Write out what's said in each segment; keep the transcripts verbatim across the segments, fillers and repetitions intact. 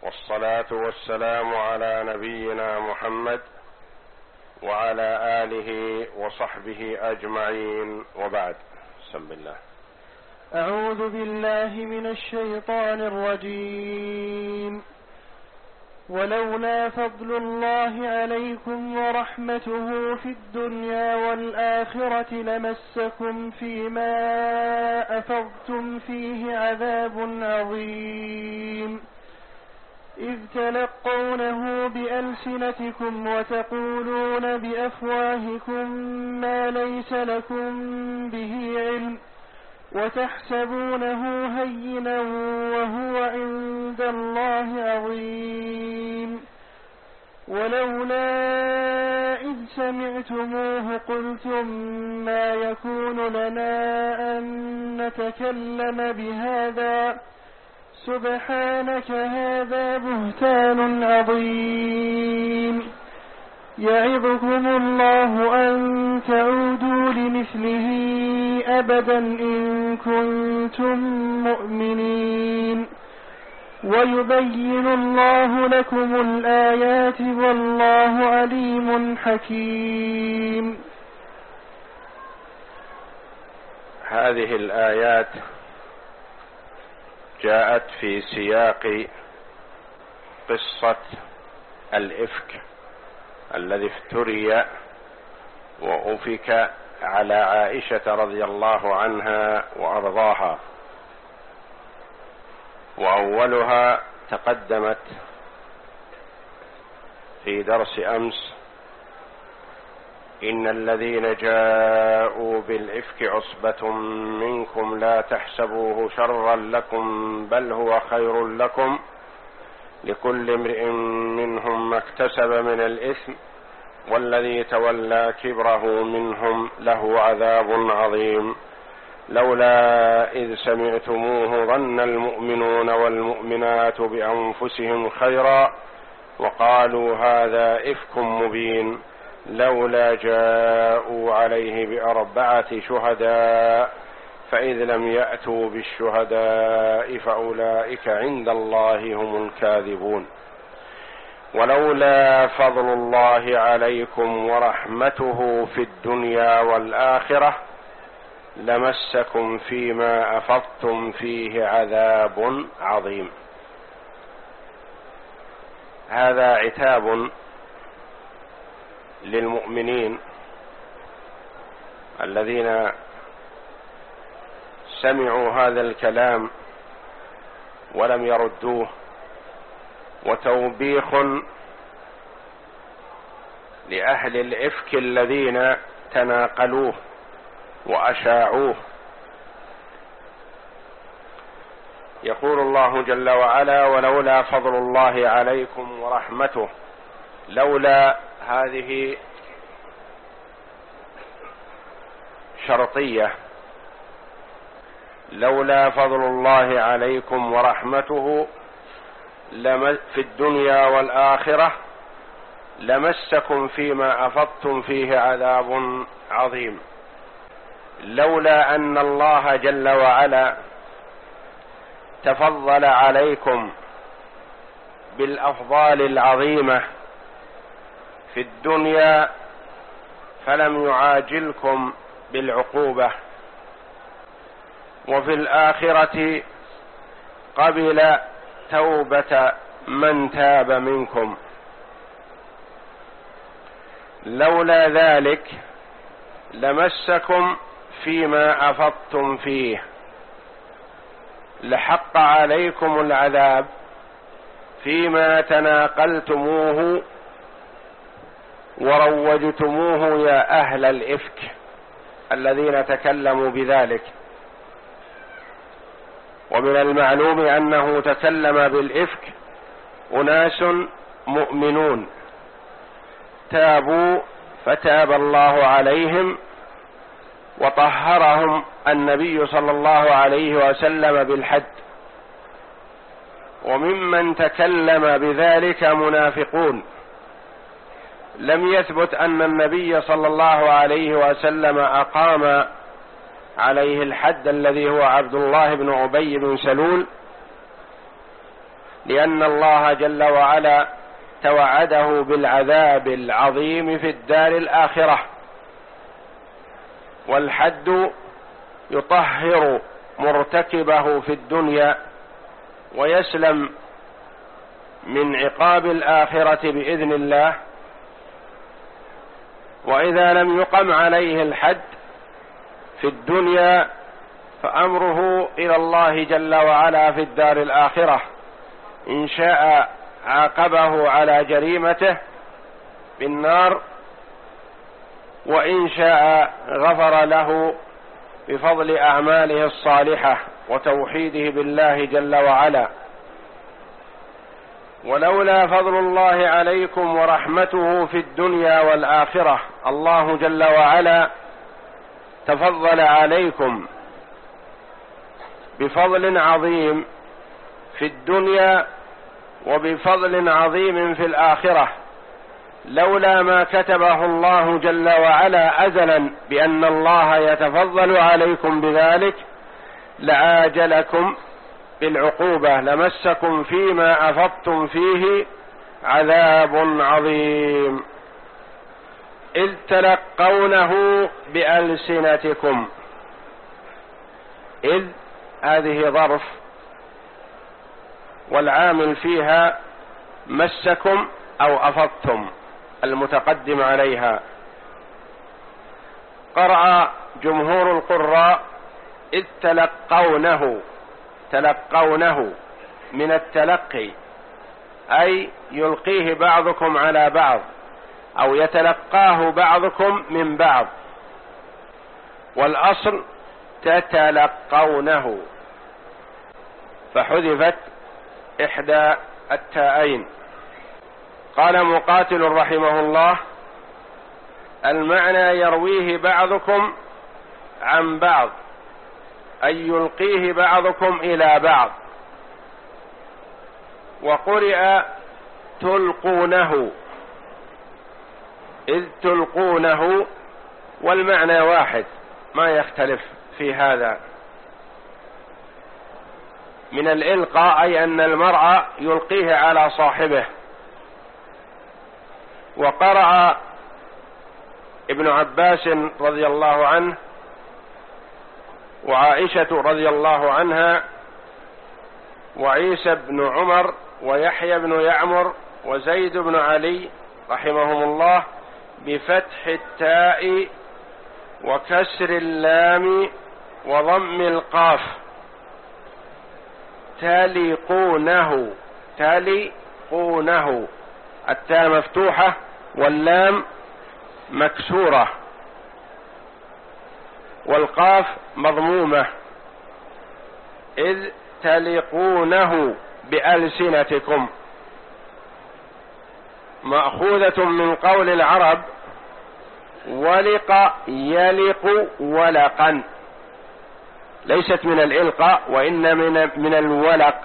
والصلاة والسلام على نبينا محمد وعلى آله وصحبه أجمعين، وبعد. بسم الله. أعوذ بالله من الشيطان الرجيم. ولولا فضل الله عليكم ورحمته في الدنيا والآخرة لمسكم فيما أفضتم فيه عذاب عظيم، إذ تلقونه بألسنتكم وتقولون بأفواهكم ما ليس لكم به علم، وتحسبونه هينا وهو عند الله عظيم. ولولا إذ سمعتموه قلتم ما يكون لنا أن نتكلم بهذا، سبحانك هذا بهتان عظيم. يعظكم الله أن تعودوا لمثله أبدا إن كنتم مؤمنين، ويبين الله لكم الآيات والله عليم حكيم. هذه الآيات جاءت في سياق قصة الإفك الذي افتري وأفك على عائشة رضي الله عنها وأرضاها، وأولها تقدمت في درس أمس: إن الذين جاءوا بالإفك عصبة منكم لا تحسبوه شرا لكم بل هو خير لكم، لكل امرئ منهم ما اكتسب من الإثم والذي تولى كبره منهم له عذاب عظيم. لولا إذ سمعتموه ظن المؤمنون والمؤمنات بأنفسهم خيرا وقالوا هذا إفك مبين، لولا جاءوا عليه بأربعة شهداء فإذ لم يأتوا بالشهداء فأولئك عند الله هم الكاذبون. ولولا فضل الله عليكم ورحمته في الدنيا والآخرة لمسكم فيما أفضتم فيه عذاب عظيم. هذا عتاب للمؤمنين الذين سمعوا هذا الكلام ولم يردوه، وتوبيخ لأهل الإفك الذين تناقلوه وأشاعوه. يقول الله جل وعلا: ولولا فضل الله عليكم ورحمته. لولا هذه شرطية، لولا فضل الله عليكم ورحمته في الدنيا والآخرة لمسكم فيما أفضتم فيه عذاب عظيم. لولا أن الله جل وعلا تفضل عليكم بالأفضال العظيمة في الدنيا فلم يعاجلكم بالعقوبة، وفي الآخرة قبل توبة من تاب منكم. لولا ذلك لمسكم فيما أفضتم فيه، لحق عليكم العذاب فيما تناقلتموه وروجتموه يا أهل الإفك الذين تكلموا بذلك. ومن المعلوم أنه تكلم بالإفك أناس مؤمنون تابوا فتاب الله عليهم وطهرهم النبي صلى الله عليه وسلم بالحد. وممن تكلم بذلك منافقون لم يثبت أن النبي صلى الله عليه وسلم أقام عليه الحد الذي هو عبد الله بن أبي بن سلول، لأن الله جل وعلا توعده بالعذاب العظيم في الدار الآخرة، والحد يطهر مرتكبه في الدنيا ويسلم من عقاب الآخرة بإذن الله. وإذا لم يقم عليه الحد في الدنيا فأمره إلى الله جل وعلا في الدار الآخرة، إن شاء عاقبه على جريمته بالنار، وإن شاء غفر له بفضل أعماله الصالحة وتوحيده بالله جل وعلا. ولولا فضل الله عليكم ورحمته في الدنيا والآخرة، الله جل وعلا تفضل عليكم بفضل عظيم في الدنيا وبفضل عظيم في الآخرة، لولا ما كتبه الله جل وعلا أزلا بأن الله يتفضل عليكم بذلك لعاجلكم بالعقوبة، لمسكم فيما أفضتم فيه عذاب عظيم إذ تلقونه بألسنتكم. إذ هذه ظرف والعامل فيها مسكم أو أفضتم المتقدم عليها. قرأ جمهور القراء إذ تلقونه، تلقونه من التلقي، أي يلقيه بعضكم على بعض أو يتلقاه بعضكم من بعض، والأصل تتلقونه، فحذفت إحدى التاءين. قال مقاتل رحمه الله: المعنى يرويه بعضكم عن بعض، أي يلقيه بعضكم إلى بعض. وقرئ تلقونه، إذ تلقونه، والمعنى واحد ما يختلف في هذا من الإلقاء، أي أن المرء يلقيه على صاحبه. وقرأ ابن عباس رضي الله عنه وعائشة رضي الله عنها وعيسى بن عمر ويحيى بن يعمر وزيد بن علي رحمهم الله بفتح التاء وكسر اللام وضم القاف، تلقونه، تلقونه، التاء مفتوحة واللام مكسورة والقاف مضمومة. إذ تلقونه بألسنتكم، مأخوذة من قول العرب ولق يلق ولقا، ليست من الإلقاء وإن من من الولق.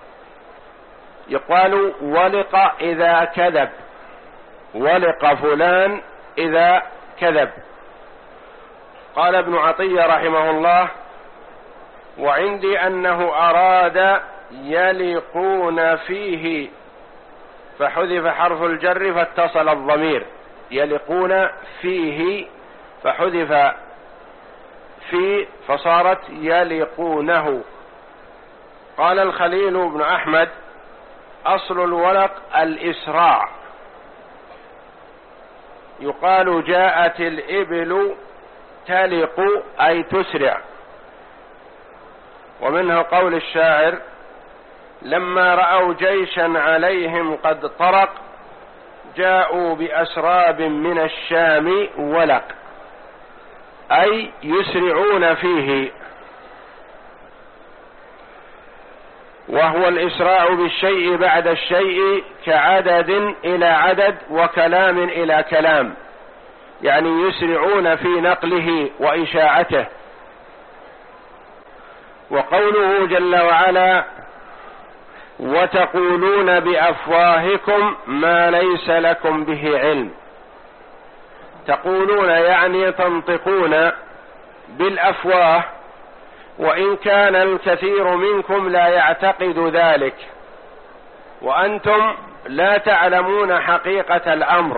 يقال ولق إذا كذب، ولق فلان إذا كذب. قال ابن عطية رحمه الله: وعندي أنه أراد يلقون فيه فحذف حرف الجر فاتصل الضمير، يلقون فيه فحذف في فصارت يلقونه. قال الخليل بن أحمد: أصل الولق الإسراع، يقال جاءت الإبل تلق أي تسرع. ومنه قول الشاعر: لما رأوا جيشا عليهم قد طرق جاءوا بأسراب من الشام ولق، أي يسرعون فيه. وهو الإسراع بالشيء بعد الشيء كعدد إلى عدد وكلام إلى كلام، يعني يسرعون في نقله وإشاعته. وقوله جل وعلا: وتقولون بأفواهكم ما ليس لكم به علم، تقولون يعني تنطقون بالأفواه، وإن كان الكثير منكم لا يعتقد ذلك، وأنتم لا تعلمون حقيقة الأمر.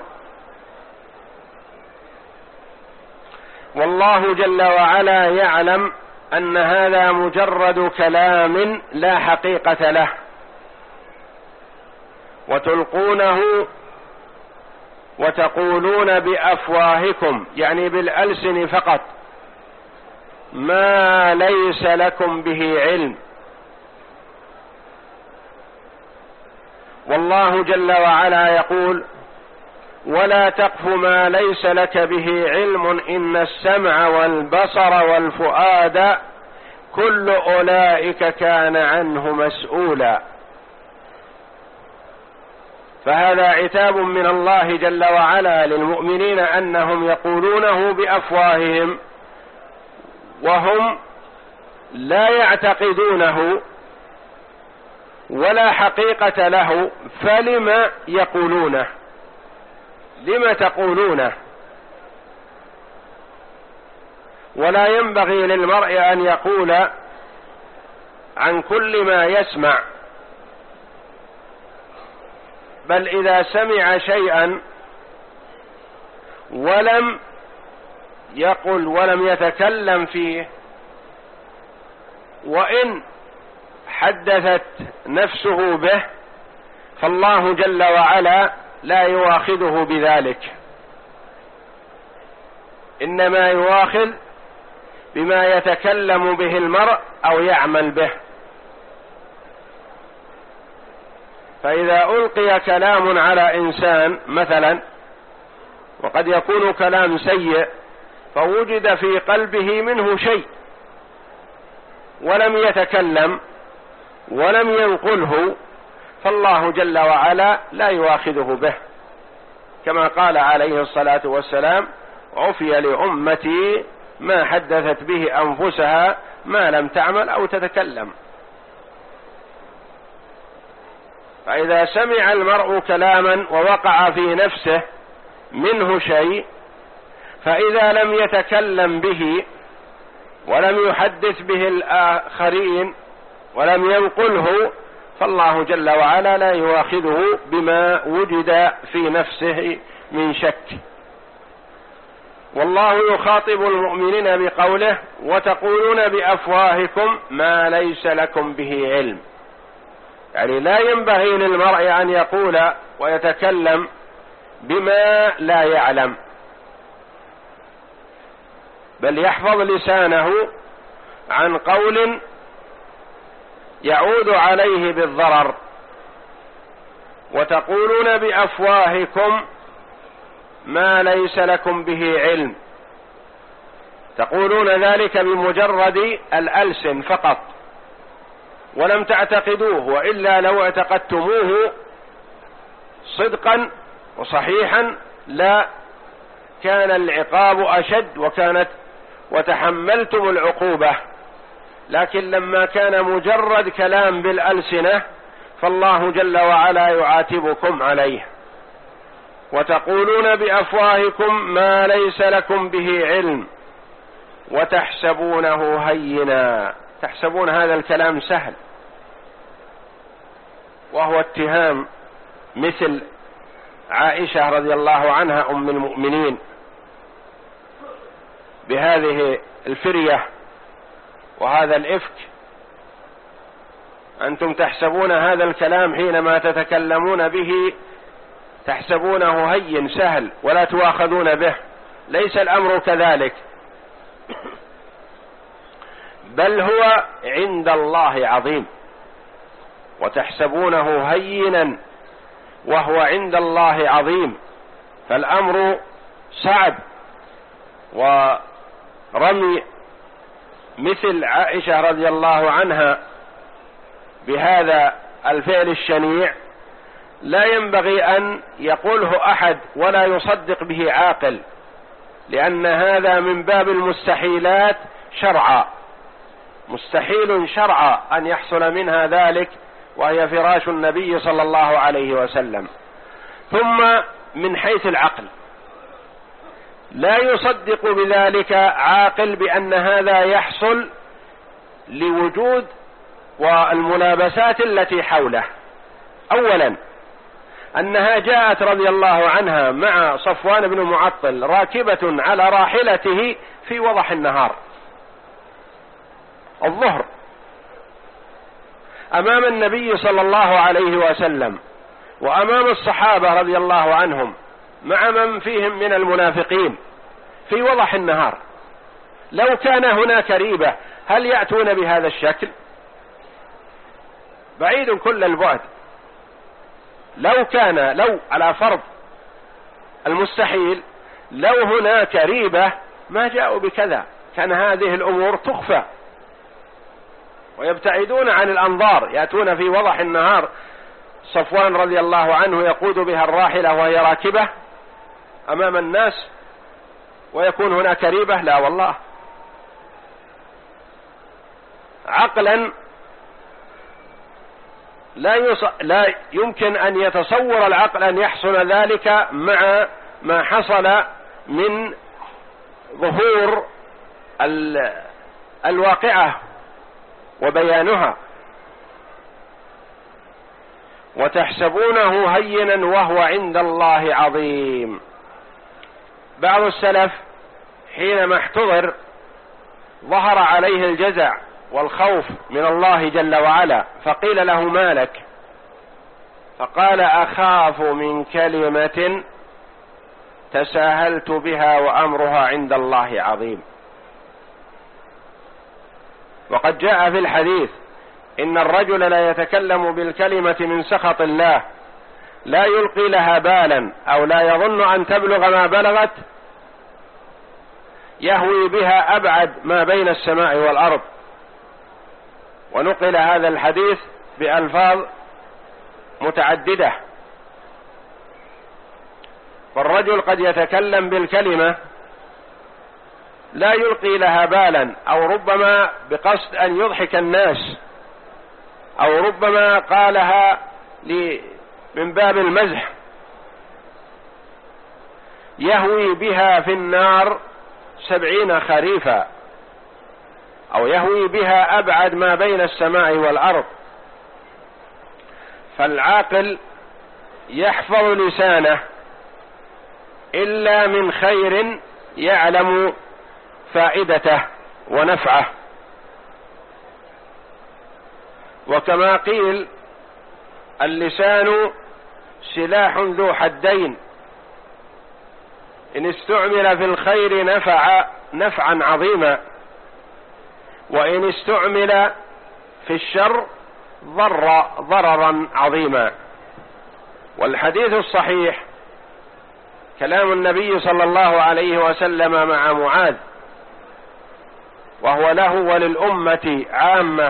والله جل وعلا يعلم أن هذا مجرد كلام لا حقيقة له، وتلقونه وتقولون بأفواهكم، يعني بالألسن فقط، ما ليس لكم به علم. والله جل وعلا يقول: ولا تقف ما ليس لك به علم إن السمع والبصر والفؤاد كل أولئك كان عنه مسؤولا. فهذا عتاب من الله جل وعلا للمؤمنين أنهم يقولونه بأفواههم وهم لا يعتقدونه ولا حقيقة له، فلم يقولونه؟ لم تقولونه؟ ولا ينبغي للمرء أن يقول عن كل ما يسمع، بل إذا سمع شيئا ولم يقل ولم يتكلم فيه، وإن حدثت نفسه به، فالله جل وعلا لا يؤاخذه بذلك، إنما يؤاخذ بما يتكلم به المرء أو يعمل به. فإذا ألقي كلام على إنسان مثلا، وقد يكون كلام سيء، فوجد في قلبه منه شيء ولم يتكلم ولم ينقله، فالله جل وعلا لا يؤاخذه به، كما قال عليه الصلاة والسلام: عفي لأمتي ما حدثت به أنفسها ما لم تعمل أو تتكلم. فإذا سمع المرء كلاما ووقع في نفسه منه شيء، فإذا لم يتكلم به ولم يحدث به الآخرين ولم ينقله، فالله جل وعلا لا يؤاخذه بما وجد في نفسه من شك. والله يخاطب المؤمنين بقوله: وتقولون بأفواهكم ما ليس لكم به علم. يعني لا ينبغي للمرء أن يقول ويتكلم بما لا يعلم، بل يحفظ لسانه عن قول يعود عليه بالضرر. وتقولون بأفواهكم ما ليس لكم به علم، تقولون ذلك بمجرد الألسن فقط ولم تعتقدوه، وإلا لو اعتقدتموه صدقا وصحيحا لا كان العقاب أشد وكانت وتحملتم العقوبة. لكن لما كان مجرد كلام بالألسنة، فالله جل وعلا يعاتبكم عليه. وتقولون بأفواهكم ما ليس لكم به علم وتحسبونه هينا. تحسبون هذا الكلام سهل، وهو اتهام مثل عائشة رضي الله عنها أم المؤمنين بهذه الفرية وهذا الإفك. أنتم تحسبون هذا الكلام حينما تتكلمون به تحسبونه هين سهل ولا تؤاخذون به، ليس الأمر كذلك، بل هو عند الله عظيم. وتحسبونه هينا وهو عند الله عظيم، فالأمر صعب. ورمي مثل عائشة رضي الله عنها بهذا الفعل الشنيع لا ينبغي أن يقوله أحد ولا يصدق به عاقل، لأن هذا من باب المستحيلات شرعا، مستحيل شرعا أن يحصل منها ذلك، وهي فراش النبي صلى الله عليه وسلم. ثم من حيث العقل لا يصدق بذلك عاقل بأن هذا يحصل لوجود والملابسات التي حوله أولا أنها جاءت رضي الله عنها مع صفوان بن معطل راكبة على راحلته في وضح النهار الظهر أمام النبي صلى الله عليه وسلم وأمام الصحابة رضي الله عنهم مع من فيهم من المنافقين في وضح النهار. لو كان هناك ريبة هل يأتون بهذا الشكل؟ بعيد كل البعد. لو كان لو على فرض المستحيل لو هناك ريبة ما جاءوا بكذا، كان هذه الأمور تخفى ويبتعدون عن الأنظار، يأتون في وضح النهار صفوان رضي الله عنه يقود بها الراحلة وهي راكبة أمام الناس ويكون هناك ريبة؟ لا والله. عقلا لا, يص... لا يمكن أن يتصور العقل أن يحصل ذلك مع ما حصل من ظهور ال... الواقعة وبيانها. وتحسبونه هينا وهو عند الله عظيم. بعض السلف حينما احتضر ظهر عليه الجزع والخوف من الله جل وعلا فقيل له ما لك؟ فقال أخاف من كلمة تساهلت بها وأمرها عند الله عظيم. وقد جاء في الحديث إن الرجل لا يتكلم بالكلمة من سخط الله لا يلقي لها بالا أو لا يظن أن تبلغ ما بلغت يهوي بها أبعد ما بين السماء والأرض. ونقل هذا الحديث بألفاظ متعددة. فالرجل قد يتكلم بالكلمة لا يلقي لها بالا أو ربما بقصد أن يضحك الناس أو ربما قالها من باب المزح يهوي بها في النار سبعين خريفا أو يهوي بها أبعد ما بين السماء والأرض. فالعاقل يحفظ لسانه إلا من خير يعلم فائدته ونفعه. وكما قيل اللسان سلاح ذو حدين إن استعمل في الخير نفع نفعا عظيما وإن استعمل في الشر ضر ضررا عظيما. والحديث الصحيح كلام النبي صلى الله عليه وسلم مع معاذ وهو له وللأمة عامة: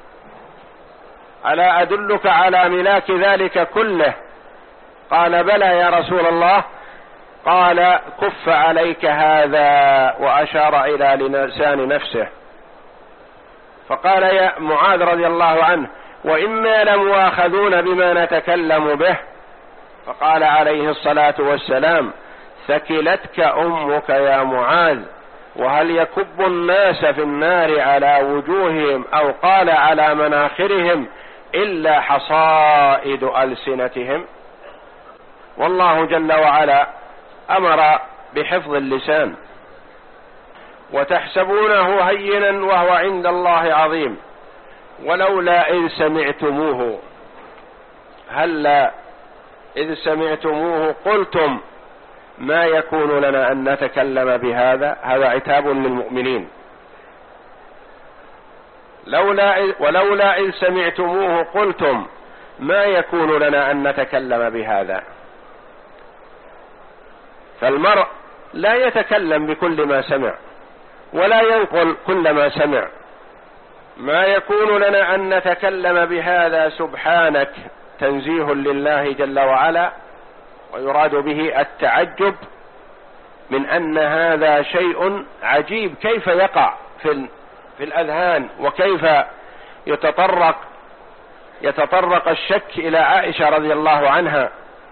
ألا أدلك على ملاك ذلك كله؟ قال: بلى يا رسول الله. قال: كف عليك هذا، وأشار إلى لسان نفسه. فقال يا معاذ رضي الله عنه: وإنا لمؤاخذون بما نتكلم به. فقال عليه الصلاة والسلام: ثكلتك أمك يا معاذ، وهل يكب الناس في النار على وجوههم أو قال على مناخرهم إلا حصائد ألسنتهم؟ والله جل وعلا أمر بحفظ اللسان. وتحسبونه هينا وهو عند الله عظيم، ولولا إذ سمعتموه هلا إذ سمعتموه قلتم ما يكون لنا أن نتكلم بهذا. هذا عتاب للمؤمنين. لولا إذ ولولا إذ سمعتموه قلتم ما يكون لنا أن نتكلم بهذا. فالمرء لا يتكلم بكل ما سمع ولا ينقل كل ما سمع. ما يكون لنا أن نتكلم بهذا سبحانك، تنزيه لله جل وعلا، ويراد به التعجب من أن هذا شيء عجيب كيف يقع في في الأذهان، وكيف يتطرق يتطرق الشك إلى عائشة رضي الله عنها.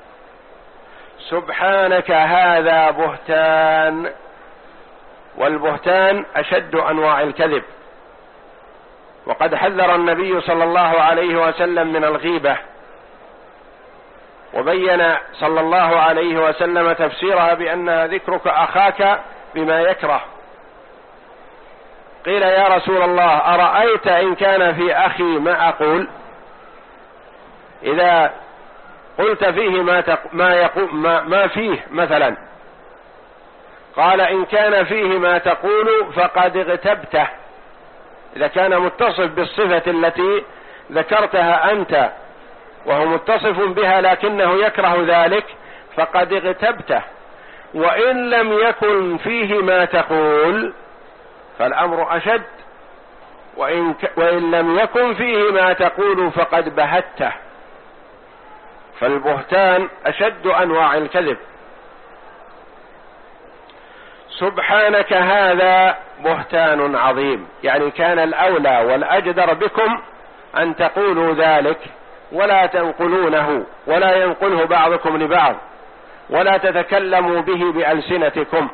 سبحانك هذا بهتان، والبهتان أشد أنواع الكذب. وقد حذر النبي صلى الله عليه وسلم من الغيبة وبين صلى الله عليه وسلم تفسيرها بأنها ذكرك أخاك بما يكره. قيل يا رسول الله أرأيت إن كان في أخي ما أقول؟ إذا قلت فيه ما, تق... ما, يقو... ما... ما فيه مثلا، قال إن كان فيه ما تقول فقد اغتبته. إذا كان متصف بالصفة التي ذكرتها أنت وهو متصف بها لكنه يكره ذلك فقد اغتبته. وإن لم يكن فيه ما تقول فالأمر أشد، وإن, ك... وإن لم يكن فيه ما تقول فقد بهته. فالبهتان أشد أنواع الكذب. سبحانك هذا بهتان عظيم، يعني كان الأولى والأجدر بكم أن تقولوا ذلك ولا تنقلونه، ولا ينقله بعضكم لبعض، ولا تتكلموا به بألسنتكم.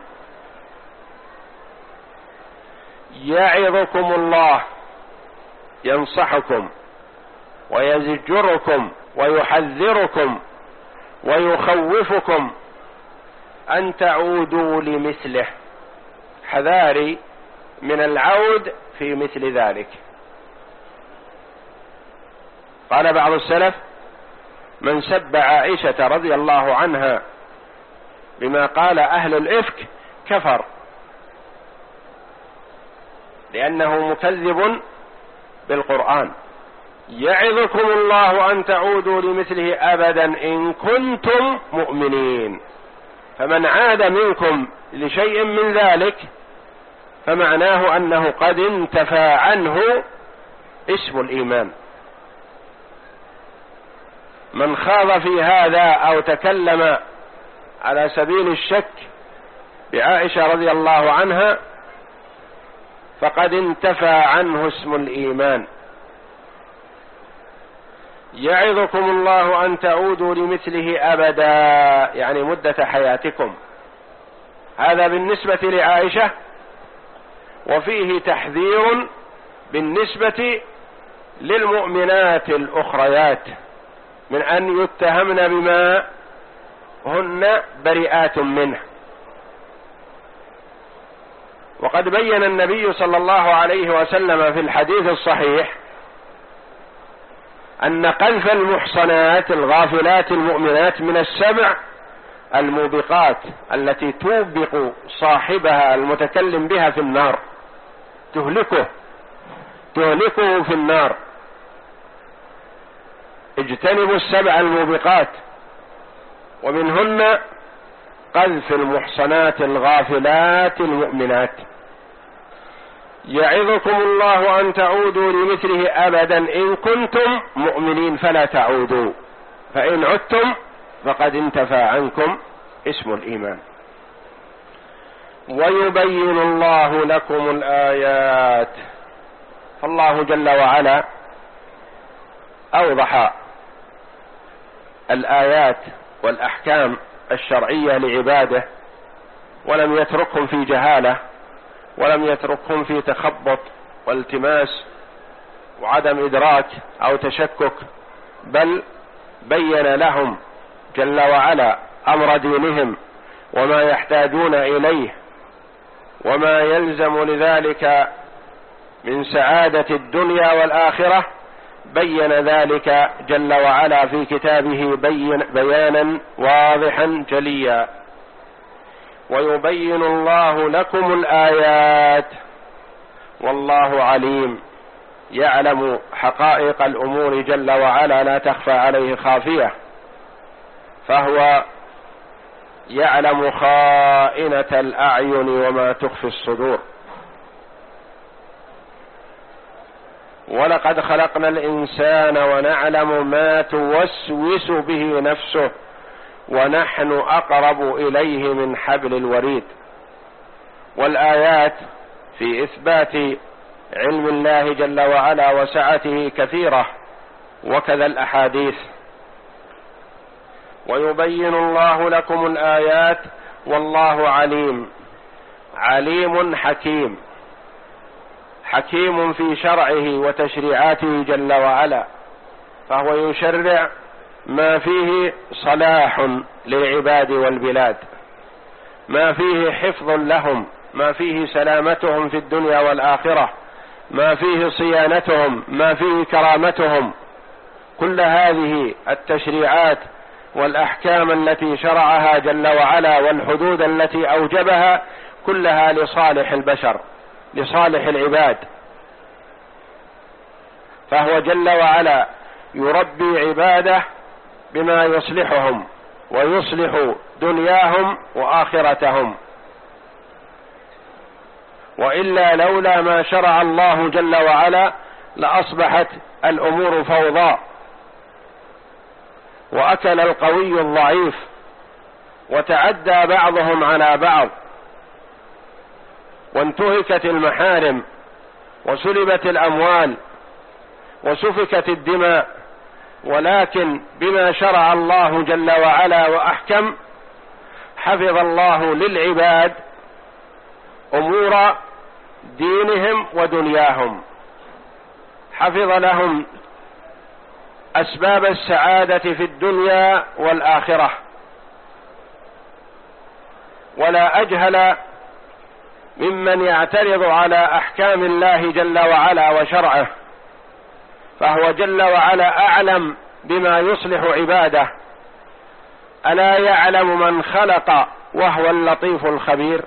يعظكم الله، ينصحكم ويزجركم ويحذركم ويخوفكم أن تعودوا لمثله. حذاري من العود في مثل ذلك. قال بعض السلف من سب عائشة رضي الله عنها بما قال أهل الإفك كفر، لأنه مكذب بالقرآن. يعظكم الله أن تعودوا لمثله أبدا إن كنتم مؤمنين. فمن عاد منكم لشيء من ذلك فمعناه أنه قد انتفى عنه اسم الإيمان. من خاض في هذا أو تكلم على سبيل الشك بعائشة رضي الله عنها فقد انتفى عنه اسم الإيمان. يعظكم الله أن تعودوا لمثله أبدا، يعني مدة حياتكم. هذا بالنسبة لعائشة، وفيه تحذير بالنسبة للمؤمنات الأخريات من أن يتهمن بما هن بريئات منه. وقد بين النبي صلى الله عليه وسلم في الحديث الصحيح أن قذف المحصنات الغافلات المؤمنات من السبع الموبقات التي توبق صاحبها المتكلم بها في النار، تهلكه تهلكه في النار. اجتنبوا السبع الموبقات، ومنهن قذف المحصنات الغافلات المؤمنات. يعظكم الله أن تعودوا لمثله أبدا إن كنتم مؤمنين فلا تعودوا، فإن عدتم فقد انتفى عنكم اسم الإيمان. ويبين الله لكم الآيات. فالله جل وعلا أوضح الآيات والأحكام الشرعية لعباده، ولم يتركهم في جهالة، ولم يتركهم في تخبط والتماس وعدم إدراك أو تشكك، بل بين لهم جل وعلا أمر دينهم وما يحتاجون إليه وما يلزم لذلك من سعادة الدنيا والآخرة. بين ذلك جل وعلا في كتابه بين بيانا واضحا جليا. ويبين الله لكم الآيات والله عليم، يعلم حقائق الأمور جل وعلا لا تخفى عليه خافية، فهو يعلم خائنة الأعين وما تخفي الصدور. ولقد خلقنا الإنسان ونعلم ما توسوس به نفسه ونحن أقرب إليه من حبل الوريد. والآيات في إثبات علم الله جل وعلا وسعته كثيرة، وكذا الأحاديث. ويبين الله لكم الآيات والله عليم، عليم حكيم، حكيم في شرعه وتشريعاته جل وعلا، فهو يشرع ما فيه صلاح للعباد والبلاد، ما فيه حفظ لهم، ما فيه سلامتهم في الدنيا والآخرة، ما فيه صيانتهم، ما فيه كرامتهم. كل هذه التشريعات والأحكام التي شرعها جل وعلا والحدود التي أوجبها كلها لصالح البشر، لصالح العباد. فهو جل وعلا يربي عباده بما يصلحهم ويصلح دنياهم وآخرتهم، وإلا لولا ما شرع الله جل وعلا لأصبحت الأمور فوضى، وأكل القوي الضعيف، وتعدى بعضهم على بعض، وانتهكت المحارم، وسلبت الأموال، وسفكت الدماء. ولكن بما شرع الله جل وعلا وأحكم حفظ الله للعباد أمور دينهم ودنياهم، حفظ لهم أسباب السعادة في الدنيا والآخرة. ولا أجهل ممن يعترض على أحكام الله جل وعلا وشرعه، فهو جل وعلا أعلم بما يصلح عباده. ألا يعلم من خلق وهو اللطيف الخبير؟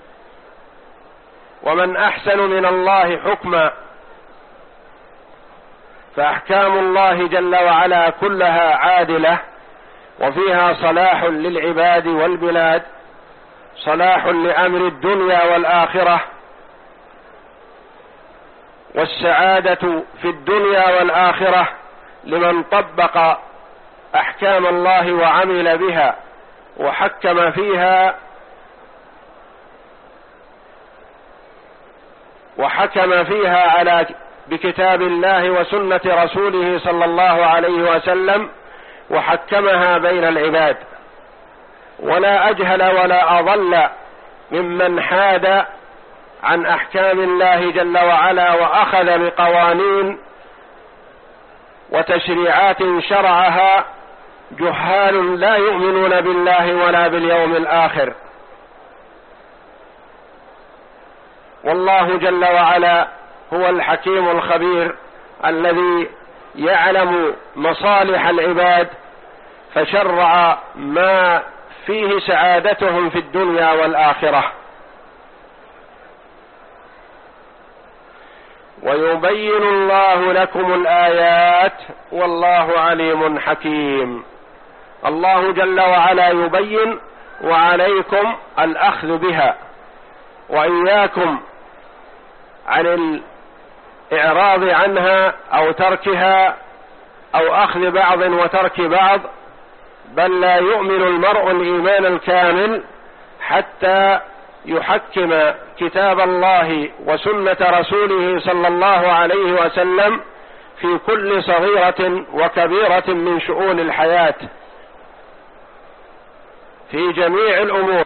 ومن أحسن من الله حكما؟ فأحكام الله جل وعلا كلها عادلة، وفيها صلاح للعباد والبلاد، صلاح لأمر الدنيا والآخرة، والسعادة في الدنيا والآخرة لمن طبق أحكام الله وعمل بها وحكم فيها وحكم فيها على بكتاب الله وسنة رسوله صلى الله عليه وسلم، وحكمها بين العباد. ولا أجهل ولا أضل ممن حاد عن أحكام الله جل وعلا وأخذ بقوانين وتشريعات شرعها جهال لا يؤمنون بالله ولا باليوم الآخر. والله جل وعلا هو الحكيم الخبير الذي يعلم مصالح العباد، فشرع ما فيه سعادتهم في الدنيا والآخرة. ويبين الله لكم الآيات والله عليم حكيم. الله جل وعلا يبين، وعليكم الأخذ بها، وإياكم عن الإعراض عنها أو تركها أو أخذ بعض وترك بعض. بل لا يؤمن المرء الإيمان الكامل حتى يحكم كتاب الله وسنة رسوله صلى الله عليه وسلم في كل صغيرة وكبيرة من شؤون الحياة، في جميع الأمور،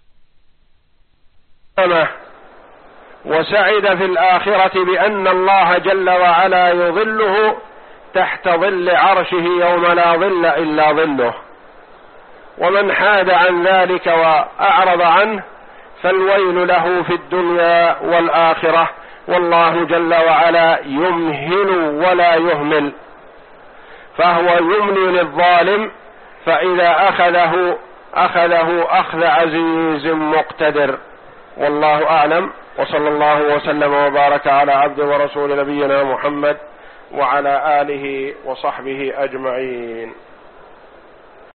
وسعد في الآخرة بأن الله جل وعلا يظله تحت ظل عرشه يوم لا ظل إلا ظله. ومن حاد عن ذلك وأعرض عنه فالويل له في الدنيا والآخرة. والله جل وعلا يمهل ولا يهمل، فهو يملي للظالم، فإذا أخذه أخذه أخذ عزيز مقتدر. والله أعلم، وصلى الله وسلم وبارك على عبد ورسول نبينا محمد وعلى آله وصحبه أجمعين.